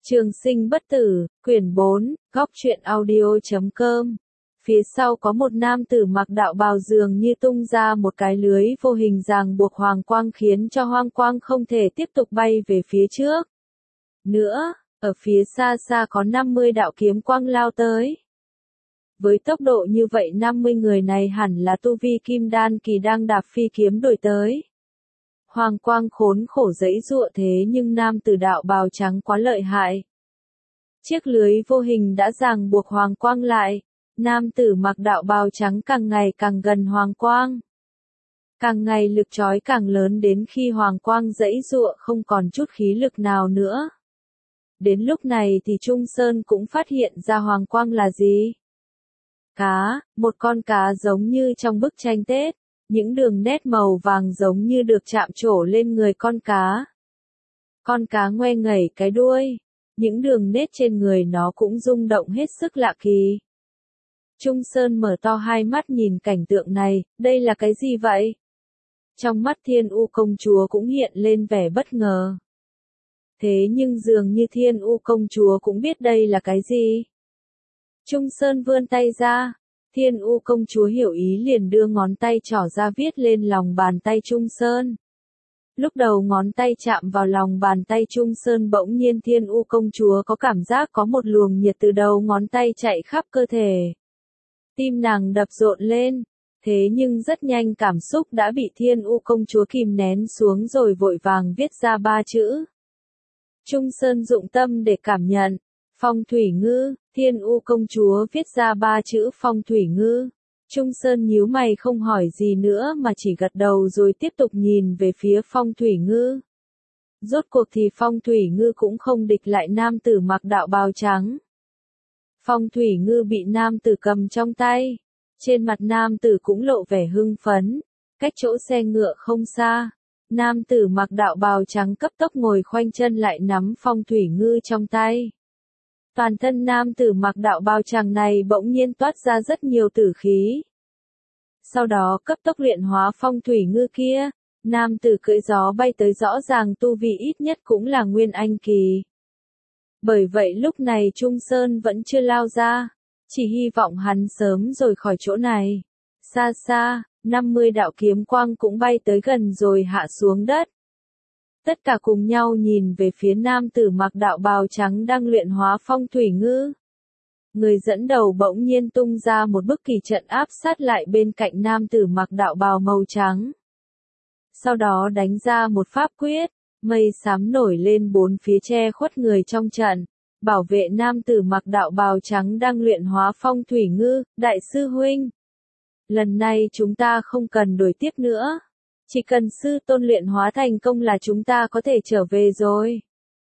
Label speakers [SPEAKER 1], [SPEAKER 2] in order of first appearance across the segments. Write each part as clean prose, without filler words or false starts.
[SPEAKER 1] Trường sinh bất tử, quyển 4, góc truyện audio.com. Phía sau có một nam tử mặc đạo bào dường như tung ra một cái lưới vô hình ràng buộc hoàng quang khiến cho hoàng quang không thể tiếp tục bay về phía trước. Nữa, ở phía xa xa có 50 đạo kiếm quang lao tới. Với tốc độ như vậy 50 người này hẳn là tu vi kim đan kỳ đang đạp phi kiếm đuổi tới. Hoàng quang khốn khổ giãy giụa thế nhưng nam tử đạo bào trắng quá lợi hại. Chiếc lưới vô hình đã ràng buộc hoàng quang lại, nam tử mặc đạo bào trắng càng ngày càng gần hoàng quang. Càng ngày lực trói càng lớn đến khi hoàng quang giãy giụa không còn chút khí lực nào nữa. Đến lúc này thì Trung Sơn cũng phát hiện ra hoàng quang là gì? Cá, một con cá giống như trong bức tranh Tết. Những đường nét màu vàng giống như được chạm trổ lên người con cá. Con cá ngoe ngẩy cái đuôi, những đường nét trên người nó cũng rung động hết sức lạ kỳ. Trung Sơn mở to hai mắt nhìn cảnh tượng này, đây là cái gì vậy? Trong mắt Thiên U công chúa cũng hiện lên vẻ bất ngờ. Thế nhưng dường như Thiên U công chúa cũng biết đây là cái gì. Trung Sơn vươn tay ra. Thiên U công chúa hiểu ý liền đưa ngón tay trỏ ra viết lên lòng bàn tay Trung Sơn. Lúc đầu ngón tay chạm vào lòng bàn tay Trung Sơn bỗng nhiên Thiên U công chúa có cảm giác có một luồng nhiệt từ đầu ngón tay chạy khắp cơ thể. Tim nàng đập rộn lên, thế nhưng rất nhanh cảm xúc đã bị Thiên U công chúa kìm nén xuống rồi vội vàng viết ra 3 chữ. Trung Sơn dụng tâm để cảm nhận. Phong thủy ngư, Thiên U công chúa viết ra 3 chữ phong thủy ngư. Trung Sơn nhíu mày không hỏi gì nữa mà chỉ gật đầu rồi tiếp tục nhìn về phía phong thủy ngư. Rốt cuộc thì phong thủy ngư cũng không địch lại nam tử mặc đạo bào trắng. Phong thủy ngư bị nam tử cầm trong tay. Trên mặt nam tử cũng lộ vẻ hưng phấn. Cách chỗ xe ngựa không xa. Nam tử mặc đạo bào trắng cấp tốc ngồi khoanh chân lại nắm phong thủy ngư trong tay. Toàn thân nam tử mặc đạo bào trắng này bỗng nhiên toát ra rất nhiều tử khí. Sau đó cấp tốc luyện hóa phong thủy ngư kia, nam tử cưỡi gió bay tới rõ ràng tu vi ít nhất cũng là nguyên anh kỳ. Bởi vậy lúc này Trung Sơn vẫn chưa lao ra, chỉ hy vọng hắn sớm rồi khỏi chỗ này. Xa xa, 50 đạo kiếm quang cũng bay tới gần rồi hạ xuống đất. Tất cả cùng nhau nhìn về phía nam tử mặc đạo bào trắng đang luyện hóa phong thủy ngư. Người dẫn đầu bỗng nhiên tung ra một bức kỳ trận áp sát lại bên cạnh nam tử mặc đạo bào màu trắng. Sau đó đánh ra một pháp quyết, mây xám nổi lên bốn phía che khuất người trong trận, bảo vệ nam tử mặc đạo bào trắng đang luyện hóa phong thủy ngư. Đại sư huynh, lần này chúng ta không cần đuổi tiếp nữa. Chỉ cần sư tôn luyện hóa thành công là chúng ta có thể trở về rồi.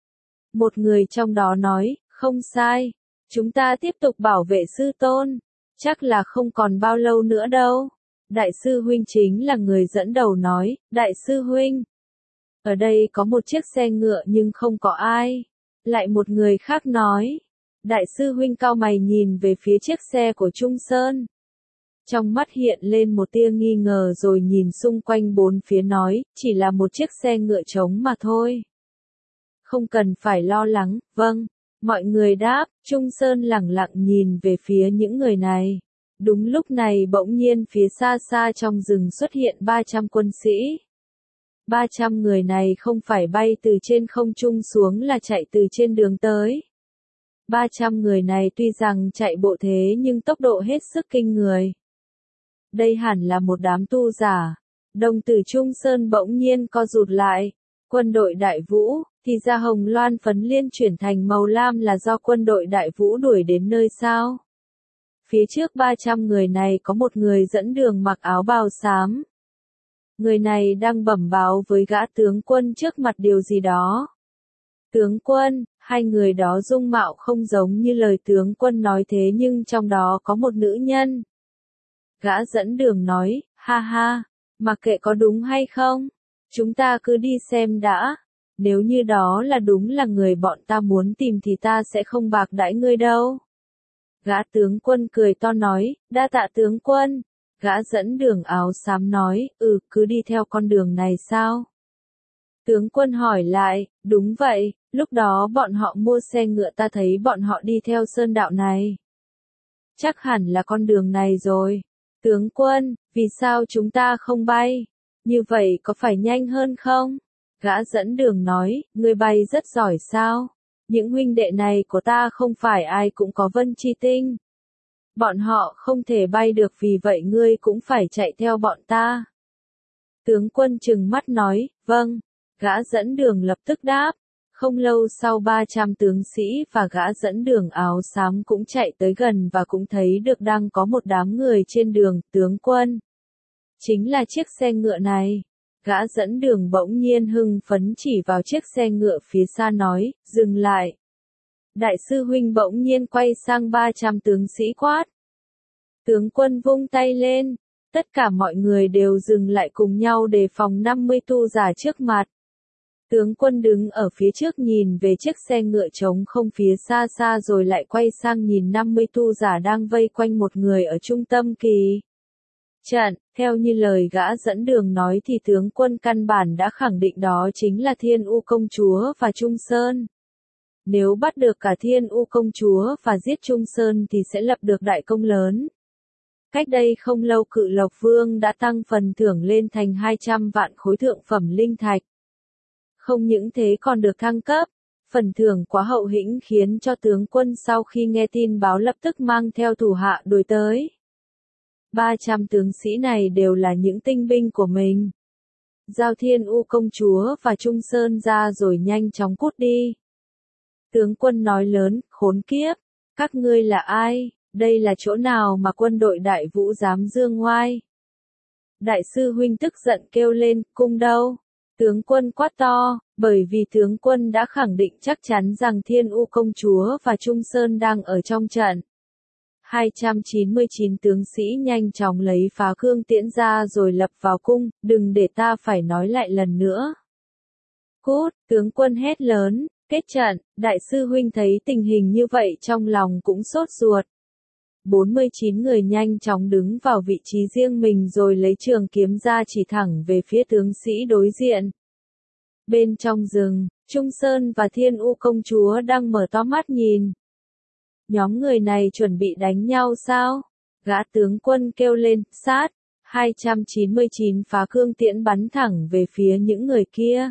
[SPEAKER 1] Một người trong đó nói, không sai. Chúng ta tiếp tục bảo vệ sư tôn. Chắc là không còn bao lâu nữa đâu. Đại sư huynh chính là người dẫn đầu nói, đại sư huynh. Ở đây có một chiếc xe ngựa nhưng không có ai. Lại một người khác nói. Đại sư huynh cau mày nhìn về phía chiếc xe của Trung Sơn. Trong mắt hiện lên một tia nghi ngờ rồi nhìn xung quanh bốn phía nói, chỉ là một chiếc xe ngựa trống mà thôi. Không cần phải lo lắng, vâng. Mọi người đáp, Trung Sơn lẳng lặng nhìn về phía những người này. Đúng lúc này bỗng nhiên phía xa xa trong rừng xuất hiện 300 quân sĩ. 300 người này không phải bay từ trên không trung xuống là chạy từ trên đường tới. 300 người này tuy rằng chạy bộ thế nhưng tốc độ hết sức kinh người. Đây hẳn là một đám tu giả. Đồng tử Trung Sơn bỗng nhiên co rụt lại. Quân đội Đại Vũ, thì ra hồng loan phấn liên chuyển thành màu lam là do quân đội Đại Vũ đuổi đến nơi sao? Phía trước 300 người này có một người dẫn đường mặc áo bào xám. Người này đang bẩm báo với gã tướng quân trước mặt điều gì đó. Tướng quân, hai người đó dung mạo không giống như lời tướng quân nói thế nhưng trong đó có một nữ nhân. Gã dẫn đường nói, ha ha, mặc kệ có đúng hay không, chúng ta cứ đi xem đã, nếu như đó là đúng là người bọn ta muốn tìm thì ta sẽ không bạc đãi ngươi đâu. Gã tướng quân cười to nói, đa tạ tướng quân. Gã dẫn đường áo xám nói, cứ đi theo con đường này sao? Tướng quân hỏi lại, đúng vậy, lúc đó bọn họ mua xe ngựa ta thấy bọn họ đi theo sơn đạo này. Chắc hẳn là con đường này rồi. Tướng quân, vì sao chúng ta không bay? Như vậy có phải nhanh hơn không? Gã dẫn đường nói, ngươi bay rất giỏi sao? Những huynh đệ này của ta không phải ai cũng có vân chi tinh. Bọn họ không thể bay được vì vậy ngươi cũng phải chạy theo bọn ta. Tướng quân trừng mắt nói, vâng. Gã dẫn đường lập tức đáp. Không lâu sau 300 tướng sĩ và gã dẫn đường áo xám cũng chạy tới gần và cũng thấy được đang có một đám người trên đường, tướng quân. Chính là chiếc xe ngựa này. Gã dẫn đường bỗng nhiên hưng phấn chỉ vào chiếc xe ngựa phía xa nói, dừng lại. Đại sư huynh bỗng nhiên quay sang 300 tướng sĩ quát. Tướng quân vung tay lên, tất cả mọi người đều dừng lại cùng nhau đề phòng 50 tu giả trước mặt. Tướng quân đứng ở phía trước nhìn về chiếc xe ngựa trống không phía xa xa rồi lại quay sang nhìn 50 tu giả đang vây quanh một người ở trung tâm kỳ trận. Theo như lời gã dẫn đường nói thì tướng quân căn bản đã khẳng định đó chính là Thiên U công chúa và Trung Sơn. Nếu bắt được cả Thiên U công chúa và giết Trung Sơn thì sẽ lập được đại công lớn. Cách đây không lâu Cự Lộc Vương đã tăng phần thưởng lên thành 200 vạn khối thượng phẩm linh thạch. Không những thế còn được thăng cấp, phần thưởng quá hậu hĩnh khiến cho tướng quân sau khi nghe tin báo lập tức mang theo thủ hạ đuổi tới. 300 tướng sĩ này đều là những tinh binh của mình. Giao Thiên U công chúa và Trung Sơn ra rồi nhanh chóng cút đi. Tướng quân nói lớn, khốn kiếp, các ngươi là ai, đây là chỗ nào mà quân đội Đại Vũ dám dương ngoai. Đại sư huynh tức giận kêu lên, cung đâu? Tướng quân quát to, bởi vì tướng quân đã khẳng định chắc chắn rằng Thiên U công chúa và Trung Sơn đang ở trong trận. 299 tướng sĩ nhanh chóng lấy phá cương tiễn ra rồi lập vào cung, đừng để ta phải nói lại lần nữa. Cút, tướng quân hét lớn, kết trận, đại sư huynh thấy tình hình như vậy trong lòng cũng sốt ruột. 49 người nhanh chóng đứng vào vị trí riêng mình rồi lấy trường kiếm ra chỉ thẳng về phía tướng sĩ đối diện. Bên trong rừng, Trung Sơn và Thiên U công chúa đang mở to mắt nhìn. Nhóm người này chuẩn bị đánh nhau sao? Gã tướng quân kêu lên, sát. 299 phá cương tiễn bắn thẳng về phía những người kia.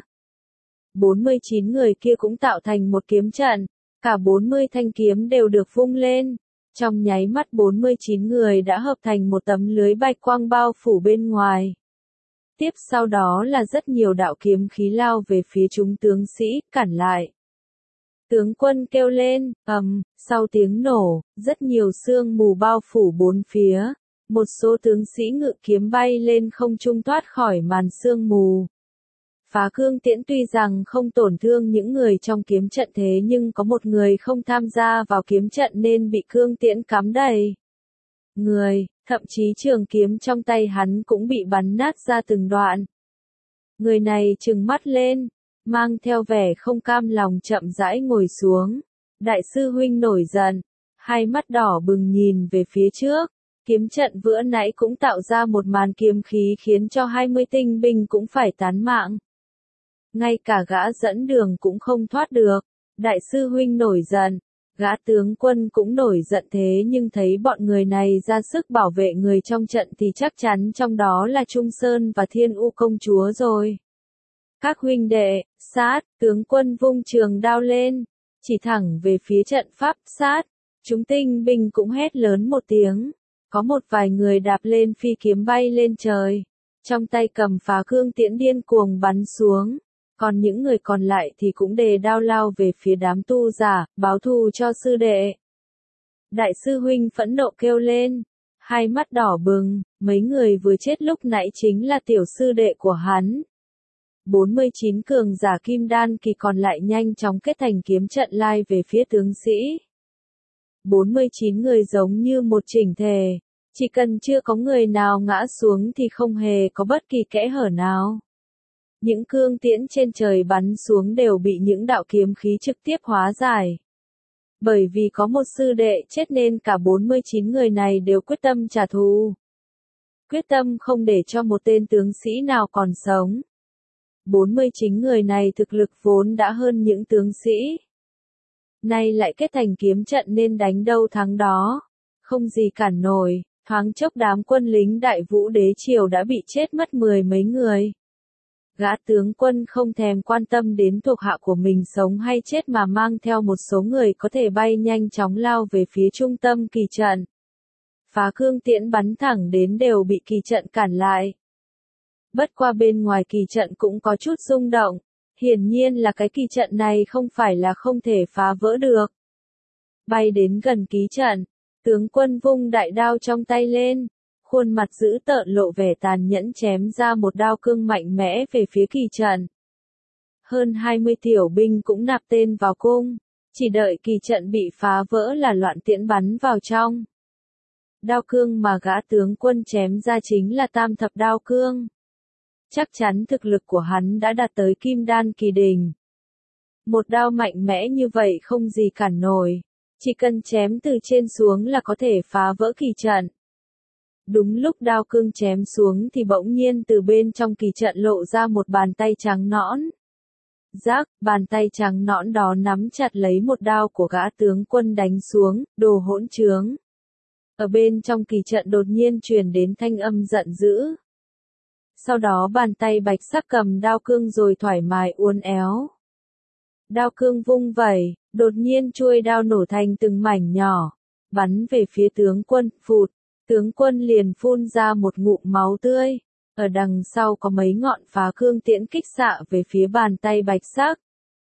[SPEAKER 1] 49 người kia cũng tạo thành một kiếm trận. Cả 40 thanh kiếm đều được vung lên. Trong nháy mắt 49 người đã hợp thành một tấm lưới bạch quang bao phủ bên ngoài. Tiếp sau đó là rất nhiều đạo kiếm khí lao về phía chúng tướng sĩ, cản lại. Tướng quân kêu lên, sau tiếng nổ, rất nhiều sương mù bao phủ bốn phía. Một số tướng sĩ ngự kiếm bay lên không trung thoát khỏi màn sương mù. Phá cương tiễn tuy rằng không tổn thương những người trong kiếm trận thế nhưng có một người không tham gia vào kiếm trận nên bị cương tiễn cắm đầy. Thậm chí trường kiếm trong tay hắn cũng bị bắn nát ra từng đoạn. Người này trừng mắt lên, mang theo vẻ không cam lòng chậm rãi ngồi xuống. Đại sư huynh nổi giận, hai mắt đỏ bừng nhìn về phía trước. Kiếm trận vừa nãy cũng tạo ra một màn kiếm khí khiến cho 20 tinh binh cũng phải tán mạng. Ngay cả gã dẫn đường cũng không thoát được. Đại sư huynh nổi giận, gã tướng quân cũng nổi giận thế nhưng thấy bọn người này ra sức bảo vệ người trong trận thì chắc chắn trong đó là Trung Sơn và Thiên U công chúa rồi. Các huynh đệ, sát, tướng quân vung trường đao lên, chỉ thẳng về phía trận pháp sát. Chúng tinh binh cũng hét lớn một tiếng. Có một vài người đạp lên phi kiếm bay lên trời. Trong tay cầm phá cương tiễn điên cuồng bắn xuống. Còn những người còn lại thì cũng đề đao lao về phía đám tu giả, báo thù cho sư đệ. Đại sư huynh phẫn nộ kêu lên. Hai mắt đỏ bừng, mấy người vừa chết lúc nãy chính là tiểu sư đệ của hắn. 49 cường giả kim đan kỳ còn lại nhanh chóng kết thành kiếm trận lai về phía tướng sĩ. 49 người giống như một chỉnh thể. Chỉ cần chưa có người nào ngã xuống thì không hề có bất kỳ kẽ hở nào. Những cương tiễn trên trời bắn xuống đều bị những đạo kiếm khí trực tiếp hóa giải. Bởi vì có một sư đệ chết nên cả 49 người này đều quyết tâm trả thù. Quyết tâm không để cho một tên tướng sĩ nào còn sống. 40 chính người này thực lực vốn đã hơn những tướng sĩ. Nay lại kết thành kiếm trận nên đánh đâu thắng đó. Không gì cản nổi, thoáng chốc đám quân lính Đại Vũ đế triều đã bị chết mất 10 mấy người. Gã tướng quân không thèm quan tâm đến thuộc hạ của mình sống hay chết mà mang theo một số người có thể bay nhanh chóng lao về phía trung tâm kỳ trận. Phá cương tiễn bắn thẳng đến đều bị kỳ trận cản lại. Bất qua bên ngoài kỳ trận cũng có chút rung động, hiển nhiên là cái kỳ trận này không phải là không thể phá vỡ được. Bay đến gần ký trận, tướng quân vung đại đao trong tay lên, khuôn mặt dữ tợn lộ vẻ tàn nhẫn chém ra một đao cương mạnh mẽ về phía kỳ trận. Hơn 20 tiểu binh cũng nạp tên vào cung, chỉ đợi kỳ trận bị phá vỡ là loạn tiễn bắn vào trong. Đao cương mà gã tướng quân chém ra chính là tam thập đao cương. Chắc chắn thực lực của hắn đã đạt tới kim đan kỳ đỉnh. Một đao mạnh mẽ như vậy không gì cản nổi, chỉ cần chém từ trên xuống là có thể phá vỡ kỳ trận. Đúng lúc đao cương chém xuống thì bỗng nhiên từ bên trong kỳ trận lộ ra một bàn tay trắng nõn. Rắc, bàn tay trắng nõn đó nắm chặt lấy một đao của gã tướng quân đánh xuống, đồ hỗn trướng. Ở bên trong kỳ trận đột nhiên truyền đến thanh âm giận dữ. Sau đó bàn tay bạch sắc cầm đao cương rồi thoải mái uốn éo. Đao cương vung vẩy, đột nhiên chuôi đao nổ thành từng mảnh nhỏ, bắn về phía tướng quân, phụt, tướng quân liền phun ra một ngụm máu tươi. Ở đằng sau có mấy ngọn phá cương tiễn kích xạ về phía bàn tay bạch sắc.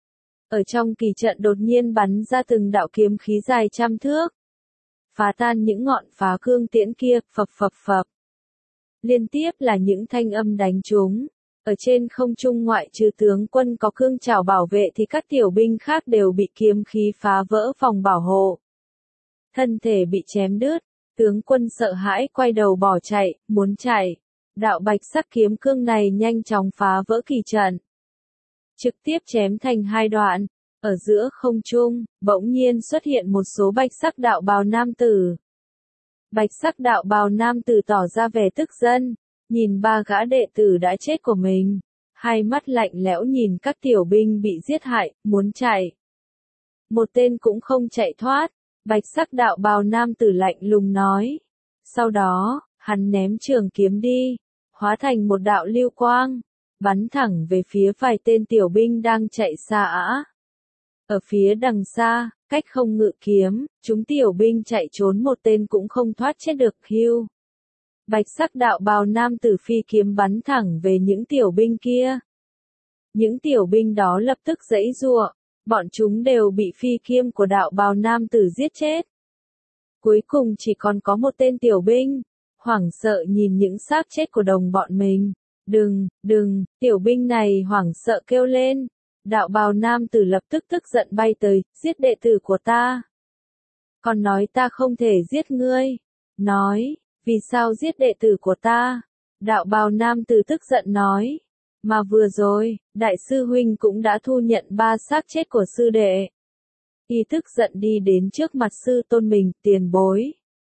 [SPEAKER 1] Ở trong kỳ trận đột nhiên bắn ra từng đạo kiếm khí dài trăm thước. Phá tan những ngọn phá cương tiễn kia, phập phập phập. Liên tiếp là những thanh âm đánh trúng. Ở trên không trung ngoại trừ tướng quân có cương trảo bảo vệ thì các tiểu binh khác đều bị kiếm khí phá vỡ phòng bảo hộ. Thân thể bị chém đứt, tướng quân sợ hãi quay đầu bỏ chạy, muốn chạy. Đạo bạch sắc kiếm cương này nhanh chóng phá vỡ kỳ trận. Trực tiếp chém thành hai đoạn. Ở giữa không trung, bỗng nhiên xuất hiện một số bạch sắc đạo bào nam tử. Bạch sắc đạo bào nam tử tỏ ra vẻ tức giận, nhìn ba gã đệ tử đã chết của mình, hai mắt lạnh lẽo nhìn các tiểu binh bị giết hại, muốn chạy. Một tên cũng không chạy thoát, bạch sắc đạo bào nam tử lạnh lùng nói. Sau đó, hắn ném trường kiếm đi, hóa thành một đạo lưu quang, bắn thẳng về phía vài tên tiểu binh đang chạy xa ả. Ở phía đằng xa, cách không ngự kiếm, chúng tiểu binh chạy trốn một tên cũng không thoát chết được hưu. Bạch sắc đạo bào nam tử phi kiếm bắn thẳng về những tiểu binh kia. Những tiểu binh đó lập tức giãy giụa, bọn chúng đều bị phi kiếm của đạo bào nam tử giết chết. Cuối cùng chỉ còn có một tên tiểu binh, hoảng sợ nhìn những xác chết của đồng bọn mình. Đừng, tiểu binh này hoảng sợ kêu lên. Đạo bào nam tử lập tức tức giận bay tới, giết đệ tử của ta. Còn nói ta không thể giết ngươi. Nói, vì sao giết đệ tử của ta? Đạo bào nam tử tức giận nói. Mà vừa rồi, đại sư huynh cũng đã thu nhận 3 xác chết của sư đệ. Y tức giận đi đến trước mặt sư tôn mình, tiền bối.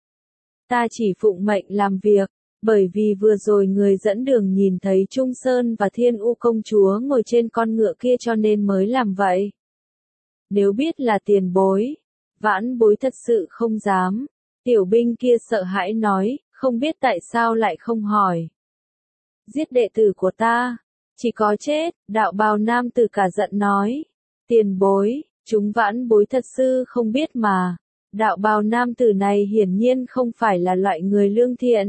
[SPEAKER 1] Ta chỉ phụng mệnh làm việc. Bởi vì vừa rồi người dẫn đường nhìn thấy Trung Sơn và Thiên U công chúa ngồi trên con ngựa kia cho nên mới làm vậy. Nếu biết là tiền bối, vãn bối thật sự không dám. Tiểu binh kia sợ hãi nói, không biết tại sao lại không hỏi. Giết đệ tử của ta, chỉ có chết, đạo bào nam tử cả giận nói. Tiền bối, chúng vãn bối thật sự không biết mà. Đạo bào nam tử này hiển nhiên không phải là loại người lương thiện.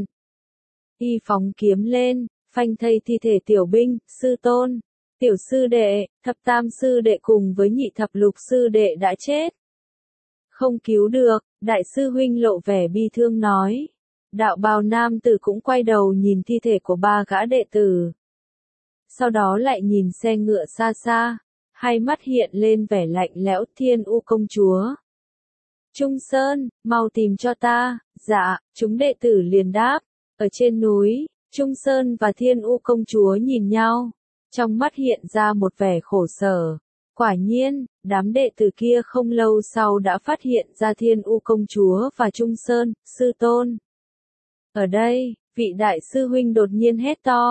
[SPEAKER 1] Y phóng kiếm lên, phanh thây thi thể tiểu binh, sư tôn, tiểu sư đệ, thập tam sư đệ cùng với nhị thập lục sư đệ đã chết. Không cứu được, đại sư huynh lộ vẻ bi thương nói. Đạo bào nam tử cũng quay đầu nhìn thi thể của 3 gã đệ tử. Sau đó lại nhìn xe ngựa xa xa, hai mắt hiện lên vẻ lạnh lẽo. Thiên U công chúa. Trung Sơn, mau tìm cho ta. Dạ, chúng đệ tử liền đáp. Ở trên núi, Trung Sơn và Thiên U công chúa nhìn nhau, trong mắt hiện ra một vẻ khổ sở. Quả nhiên, đám đệ tử kia không lâu sau đã phát hiện ra Thiên U công chúa và Trung Sơn, sư tôn. Ở đây, vị đại sư huynh đột nhiên hét to,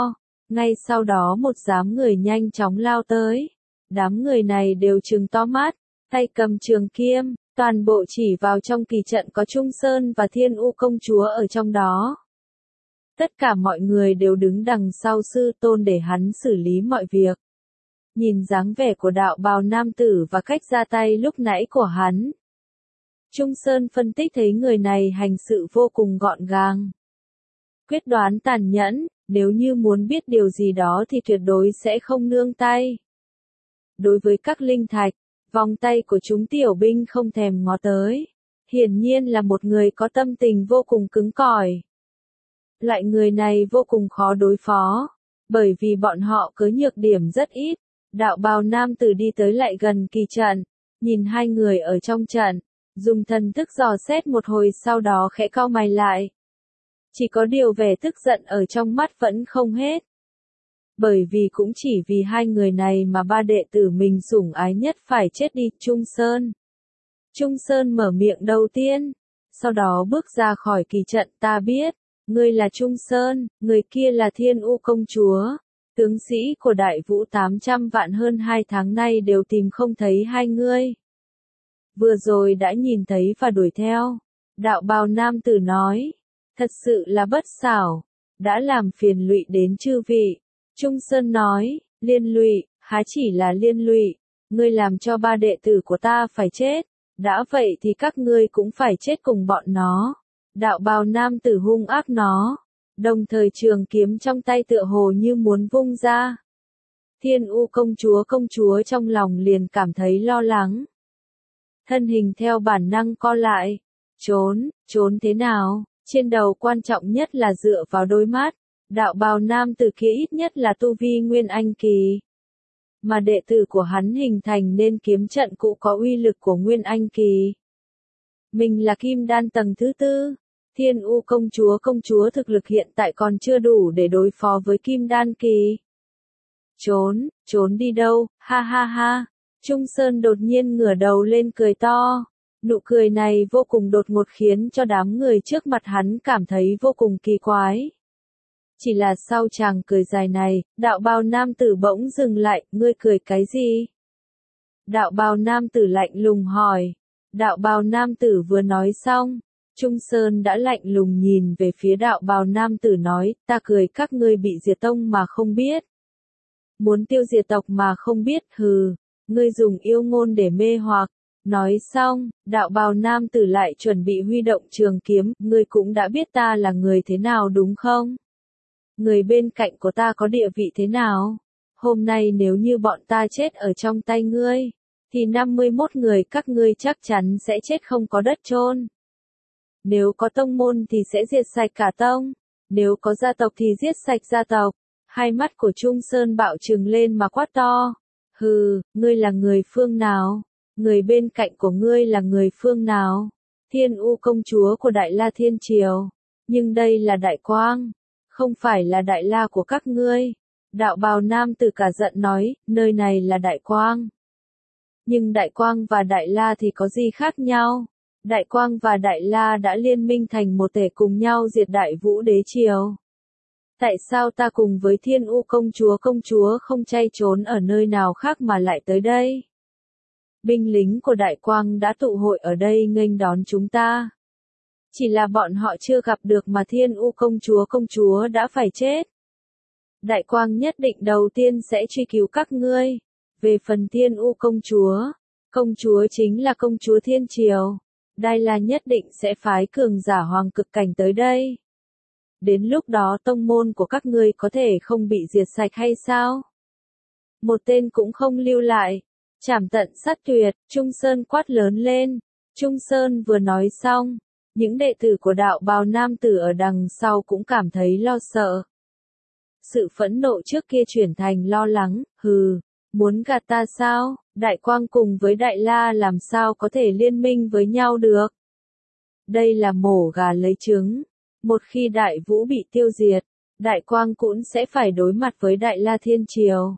[SPEAKER 1] Ngay sau đó một đám người nhanh chóng lao tới. Đám người này đều trừng to mắt, tay cầm trường kiếm, toàn bộ chỉ vào trong kỳ trận có Trung Sơn và Thiên U công chúa ở trong đó. Tất cả mọi người đều đứng đằng sau sư tôn để hắn xử lý mọi việc. Nhìn dáng vẻ của đạo bào nam tử và cách ra tay lúc nãy của hắn, Trung Sơn phân tích thấy người này hành sự vô cùng gọn gàng. Quyết đoán tàn nhẫn, nếu như muốn biết điều gì đó thì tuyệt đối sẽ không nương tay. Đối với các linh thạch, vòng tay của chúng tiểu binh không thèm ngó tới. Hiển nhiên là một người có tâm tình vô cùng cứng cỏi. Loại người này vô cùng khó đối phó, bởi vì bọn họ có nhược điểm rất ít. Đạo bào nam tử đi tới lại gần kỳ trận, nhìn hai người ở trong trận, dùng thần thức dò xét một hồi sau đó khẽ cau mày lại. Chỉ có điều vẻ tức giận ở trong mắt vẫn không hết. Bởi vì cũng chỉ vì hai người này mà ba đệ tử mình sủng ái nhất phải chết đi. Trung Sơn. Trung Sơn mở miệng đầu tiên, sau đó bước ra khỏi kỳ trận. Ta biết, ngươi là Trung Sơn, người kia là Thiên U công chúa. Tướng sĩ của Đại Vũ 800 vạn hơn 2 tháng nay đều tìm không thấy hai ngươi. Vừa rồi đã nhìn thấy và đuổi theo. Đạo bào nam tử nói, thật sự là bất xảo, đã làm phiền lụy đến chư vị. Trung Sơn nói, liên lụy, há chỉ là liên lụy, ngươi làm cho ba đệ tử của ta phải chết, đã vậy thì các ngươi cũng phải chết cùng bọn nó. Đạo bào nam tử hung ác nó, đồng thời trường kiếm trong tay tựa hồ như muốn vung ra. Thiên U công chúa trong lòng liền cảm thấy lo lắng. Thân hình theo bản năng co lại, trốn thế nào, trên đầu quan trọng nhất là dựa vào đôi mắt. Đạo bào nam tử kia ít nhất là tu vi Nguyên Anh kỳ. Mà đệ tử của hắn hình thành nên kiếm trận cụ có uy lực của Nguyên Anh kỳ. Mình là kim đan tầng thứ 4. Thiên U công chúa thực lực hiện tại còn chưa đủ để đối phó với kim đan kỳ. Trốn đi đâu, ha ha ha. Trung Sơn đột nhiên ngửa đầu lên cười to. Nụ cười này vô cùng đột ngột khiến cho đám người trước mặt hắn cảm thấy vô cùng kỳ quái. Chỉ là sau chàng cười dài này, đạo bào nam tử bỗng dừng lại, ngươi cười cái gì? Đạo bào nam tử lạnh lùng hỏi. Đạo bào nam tử vừa nói xong, Trung Sơn đã lạnh lùng nhìn về phía đạo bào nam tử nói, ta cười các ngươi bị diệt tông mà không biết. Muốn tiêu diệt tộc mà không biết, hừ, ngươi dùng yêu ngôn để mê hoặc. Nói xong, đạo bào nam tử lại chuẩn bị huy động trường kiếm, ngươi cũng đã biết ta là người thế nào đúng không? Người bên cạnh của ta có địa vị thế nào? Hôm nay nếu như bọn ta chết ở trong tay ngươi, thì 51 người các ngươi chắc chắn sẽ chết không có đất chôn. Nếu có tông môn thì sẽ diệt sạch cả tông, nếu có gia tộc thì giết sạch gia tộc. Hai mắt của Trung Sơn bạo trừng lên mà quát to. Hừ, ngươi là người phương nào? Người bên cạnh của ngươi là người phương nào? Thiên U công chúa của Đại La Thiên Triều. Nhưng đây là Đại Quang, không phải là Đại La của các ngươi. Đạo bào nam tử cả giận nói, nơi này là Đại Quang. Nhưng Đại Quang và Đại La thì có gì khác nhau? Đại Quang và Đại La đã liên minh thành một thể cùng nhau diệt Đại Vũ Đế Triều. Tại sao ta cùng với Thiên U công chúa không chay trốn ở nơi nào khác mà lại tới đây? Binh lính của Đại Quang đã tụ hội ở đây nghênh đón chúng ta. Chỉ là bọn họ chưa gặp được mà Thiên U công chúa đã phải chết. Đại Quang nhất định đầu tiên sẽ truy cứu các ngươi. Về phần Thiên U công chúa chính là công chúa Thiên Triều. Đại La nhất định sẽ phái cường giả hoàng cực cảnh tới đây. Đến lúc đó tông môn của các ngươi có thể không bị diệt sạch hay sao? Một tên cũng không lưu lại. Trảm tận sát tuyệt, Trung Sơn quát lớn lên. Trung Sơn vừa nói xong, những đệ tử của đạo bào nam tử ở đằng sau cũng cảm thấy lo sợ. Sự phẫn nộ trước kia chuyển thành lo lắng, hừ, muốn gạt ta sao? Đại Quang cùng với Đại La làm sao có thể liên minh với nhau được? Đây là mổ gà lấy trứng. Một khi Đại Vũ bị tiêu diệt, Đại Quang cũng sẽ phải đối mặt với Đại La Thiên Triều.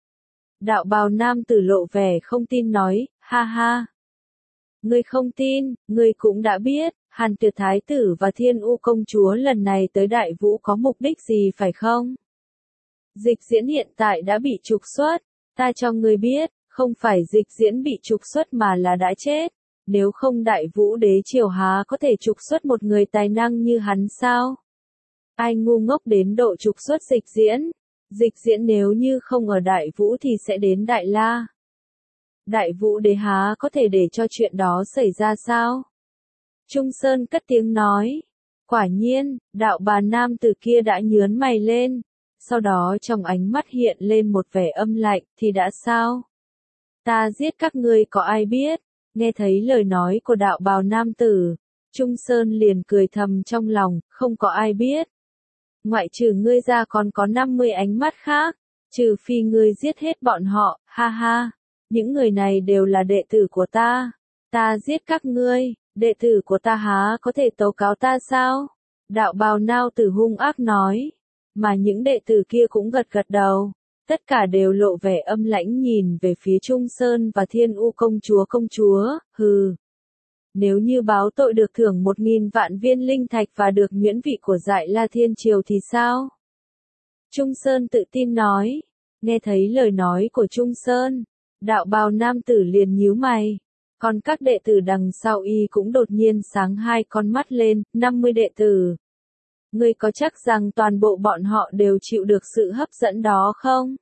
[SPEAKER 1] Đạo bào nam tử lộ vẻ không tin nói, ha ha. Ngươi không tin, ngươi cũng đã biết, Hàn Tuyệt Thái tử và Thiên U công chúa lần này tới Đại Vũ có mục đích gì phải không? Dịch diễn hiện tại đã bị trục xuất. Ta cho ngươi biết, không phải dịch diễn bị trục xuất mà là đã chết. Nếu không Đại Vũ Đế Triều há có thể trục xuất một người tài năng như hắn sao? Ai ngu ngốc đến độ trục xuất dịch diễn? Dịch diễn nếu như không ở Đại Vũ thì sẽ đến Đại La. Đại Vũ Đế há có thể để cho chuyện đó xảy ra sao? Trung Sơn cất tiếng nói. Quả nhiên, đạo bà nam tử kia đã nhướng mày lên. Sau đó trong ánh mắt hiện lên một vẻ âm lạnh, thì đã sao? Ta giết các ngươi có ai biết? Nghe thấy lời nói của đạo bào nam tử, Trung Sơn liền cười thầm trong lòng, không có ai biết. Ngoại trừ ngươi ra còn có 50 ánh mắt khác, trừ phi ngươi giết hết bọn họ, ha ha. Những người này đều là đệ tử của ta. Ta giết các ngươi, đệ tử của ta há có thể tố cáo ta sao? Đạo bào nam tử hung ác nói. Mà những đệ tử kia cũng gật gật đầu. Tất cả đều lộ vẻ âm lãnh nhìn về phía Trung Sơn và Thiên U công chúa, hừ. Nếu như báo tội được thưởng 1.000 vạn viên linh thạch và được miễn vị của Dại La Thiên Triều thì sao? Trung Sơn tự tin nói. Nghe thấy lời nói của Trung Sơn, đạo bào nam tử liền nhíu mày. Còn các đệ tử đằng sau y cũng đột nhiên sáng hai con mắt lên, 50 đệ tử. Ngươi có chắc rằng toàn bộ bọn họ đều chịu được sự hấp dẫn đó không?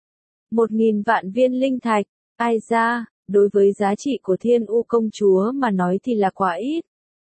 [SPEAKER 1] 1.000 vạn viên linh thạch, ai ra, đối với giá trị của Thiên U công chúa mà nói thì là quá ít.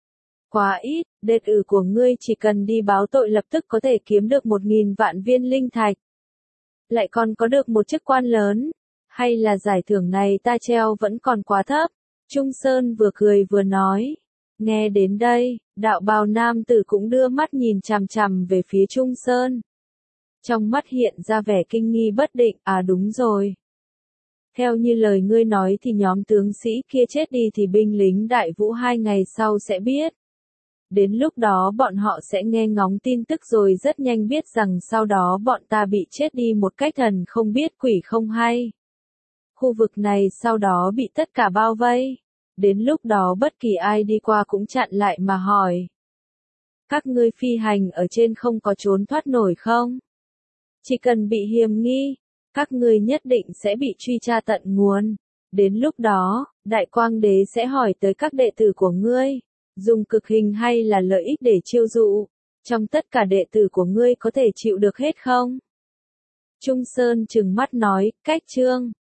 [SPEAKER 1] Quá ít, đệ tử của ngươi chỉ cần đi báo tội lập tức có thể kiếm được 1.000 vạn viên linh thạch. Lại còn có được một chức quan lớn, hay là giải thưởng này ta treo vẫn còn quá thấp. Trung Sơn vừa cười vừa nói. Nghe đến đây, đạo bào nam tử cũng đưa mắt nhìn chằm chằm về phía Trung Sơn. Trong mắt hiện ra vẻ kinh nghi bất định, à đúng rồi. Theo như lời ngươi nói thì nhóm tướng sĩ kia chết đi thì binh lính Đại Vũ 2 ngày sau sẽ biết. Đến lúc đó bọn họ sẽ nghe ngóng tin tức rồi rất nhanh biết rằng sau đó bọn ta bị chết đi một cách thần không biết quỷ không hay. Khu vực này sau đó bị tất cả bao vây. Đến lúc đó bất kỳ ai đi qua cũng chặn lại mà hỏi. Các ngươi phi hành ở trên không có trốn thoát nổi không? Chỉ cần bị hiềm nghi, các ngươi nhất định sẽ bị truy tra tận nguồn. Đến lúc đó, Đại Quang Đế sẽ hỏi tới các đệ tử của ngươi, dùng cực hình hay là lợi ích để chiêu dụ. Trong tất cả đệ tử của ngươi có thể chịu được hết không? Trung Sơn trừng mắt nói, cách chương.